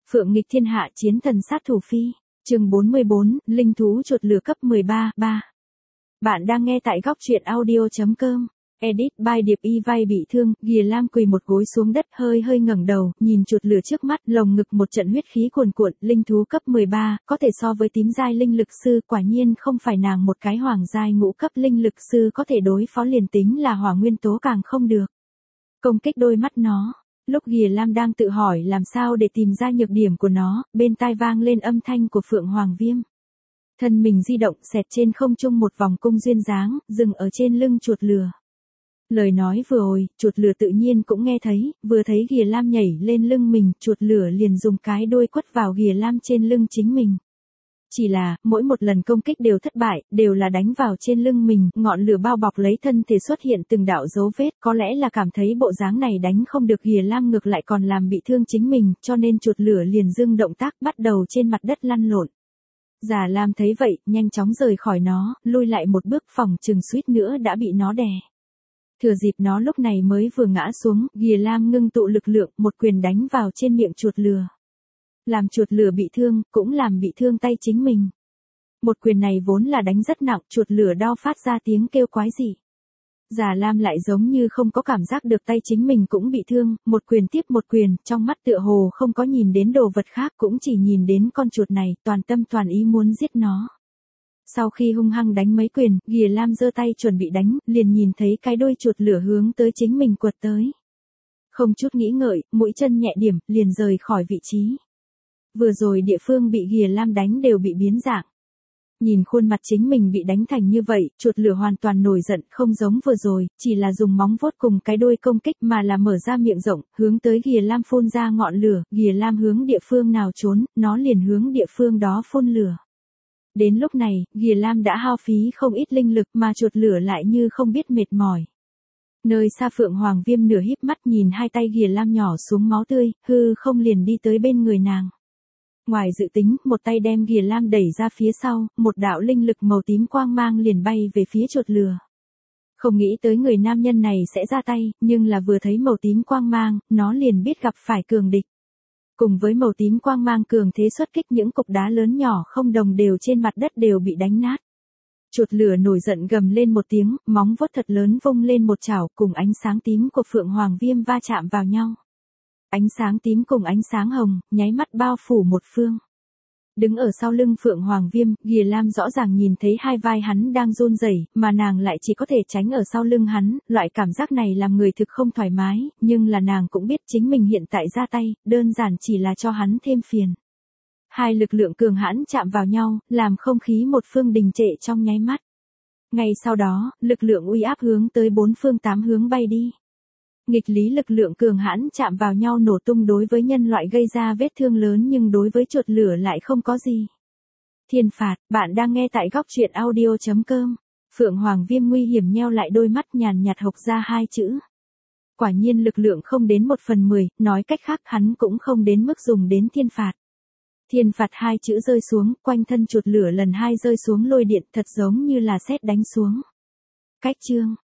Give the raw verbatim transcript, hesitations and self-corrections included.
Phượng nghịch thiên hạ chiến thần sát thủ phi, chương bốn mươi bốn, linh thú chuột lửa cấp mười ba, ba. Bạn đang nghe tại góc truyện audio chấm com. Edit by Điệp Y vai bị thương, Ghìa Lam quỳ một gối xuống đất hơi hơi ngẩng đầu, nhìn chuột lửa trước mắt, lồng ngực một trận huyết khí cuồn cuộn, linh thú cấp mười ba, có thể so với tím giai linh lực sư, quả nhiên không phải nàng một cái hoàng giai ngũ cấp linh lực sư có thể đối phó, liền tính là hỏa nguyên tố càng không được. Công kích đôi mắt nó. Lúc Ghìa Lam đang tự hỏi làm sao để tìm ra nhược điểm của nó, bên tai vang lên âm thanh của Phượng Hoàng Viêm. Thân mình di động xẹt trên không trung một vòng cung duyên dáng, dừng ở trên lưng chuột lửa. Lời nói vừa rồi, chuột lửa tự nhiên cũng nghe thấy, vừa thấy Ghìa Lam nhảy lên lưng mình, chuột lửa liền dùng cái đuôi quất vào Ghìa Lam trên lưng chính mình. Chỉ là, mỗi một lần công kích đều thất bại, đều là đánh vào trên lưng mình, ngọn lửa bao bọc lấy thân thể xuất hiện từng đạo dấu vết, có lẽ là cảm thấy bộ dáng này đánh không được Ghìa Lam ngược lại còn làm bị thương chính mình, cho nên chuột lửa liền dưng động tác bắt đầu trên mặt đất lăn lộn. Già Lam thấy vậy, nhanh chóng rời khỏi nó, lui lại một bước phòng chừng suýt nữa đã bị nó đè. Thừa dịp nó lúc này mới vừa ngã xuống, Ghìa Lam ngưng tụ lực lượng, một quyền đánh vào trên miệng chuột lửa. Làm chuột lửa bị thương, cũng làm bị thương tay chính mình. Một quyền này vốn là đánh rất nặng, chuột lửa đau phát ra tiếng kêu quái dị. Già Lam lại giống như không có cảm giác được tay chính mình cũng bị thương, một quyền tiếp một quyền, trong mắt tựa hồ không có nhìn đến đồ vật khác, cũng chỉ nhìn đến con chuột này, toàn tâm toàn ý muốn giết nó. Sau khi hung hăng đánh mấy quyền, Ghìa Lam giơ tay chuẩn bị đánh, liền nhìn thấy cái đuôi chuột lửa hướng tới chính mình quật tới. Không chút nghĩ ngợi, mũi chân nhẹ điểm, liền rời khỏi vị trí. Vừa rồi địa phương bị Ghìa Lam đánh đều bị biến dạng. Nhìn khuôn mặt chính mình bị đánh thành như vậy, chuột lửa hoàn toàn nổi giận, không giống vừa rồi, chỉ là dùng móng vuốt cùng cái đuôi công kích mà là mở ra miệng rộng, hướng tới Ghìa Lam phun ra ngọn lửa, Ghìa Lam hướng địa phương nào trốn, nó liền hướng địa phương đó phun lửa. Đến lúc này, Ghìa Lam đã hao phí không ít linh lực mà chuột lửa lại như không biết mệt mỏi. Nơi xa Phượng Hoàng Viêm nửa híp mắt nhìn hai tay Ghìa Lam nhỏ xuống máu tươi, hư không liền đi tới bên người nàng. Ngoài dự tính, một tay đem Ghìa Lam đẩy ra phía sau, một đạo linh lực màu tím quang mang liền bay về phía chuột lửa. Không nghĩ tới người nam nhân này sẽ ra tay, nhưng là vừa thấy màu tím quang mang, nó liền biết gặp phải cường địch. Cùng với màu tím quang mang cường thế xuất kích, những cục đá lớn nhỏ không đồng đều trên mặt đất đều bị đánh nát. Chuột lửa nổi giận gầm lên một tiếng, móng vuốt thật lớn vung lên một chảo, cùng ánh sáng tím của Phượng Hoàng Viêm va chạm vào nhau. Ánh sáng tím cùng ánh sáng hồng, nháy mắt bao phủ một phương. Đứng ở sau lưng Phượng Hoàng Viêm, Ghìa Lam rõ ràng nhìn thấy hai vai hắn đang run rẩy, mà nàng lại chỉ có thể tránh ở sau lưng hắn, loại cảm giác này làm người thực không thoải mái, nhưng là nàng cũng biết chính mình hiện tại ra tay, đơn giản chỉ là cho hắn thêm phiền. Hai lực lượng cường hãn chạm vào nhau, làm không khí một phương đình trệ trong nháy mắt. Ngay sau đó, lực lượng uy áp hướng tới bốn phương tám hướng bay đi. Nghịch lý lực lượng cường hãn chạm vào nhau nổ tung, đối với nhân loại gây ra vết thương lớn nhưng đối với chuột lửa lại không có gì. Thiên phạt, bạn đang nghe tại góc truyện audio chấm com. Phượng Hoàng Viêm nguy hiểm nheo lại đôi mắt, nhàn nhạt hộc ra hai chữ. Quả nhiên lực lượng không đến một phần mười, nói cách khác hắn cũng không đến mức dùng đến thiên phạt. Thiên phạt hai chữ rơi xuống, quanh thân chuột lửa lần hai rơi xuống lôi điện, thật giống như là sét đánh xuống. Cách chương.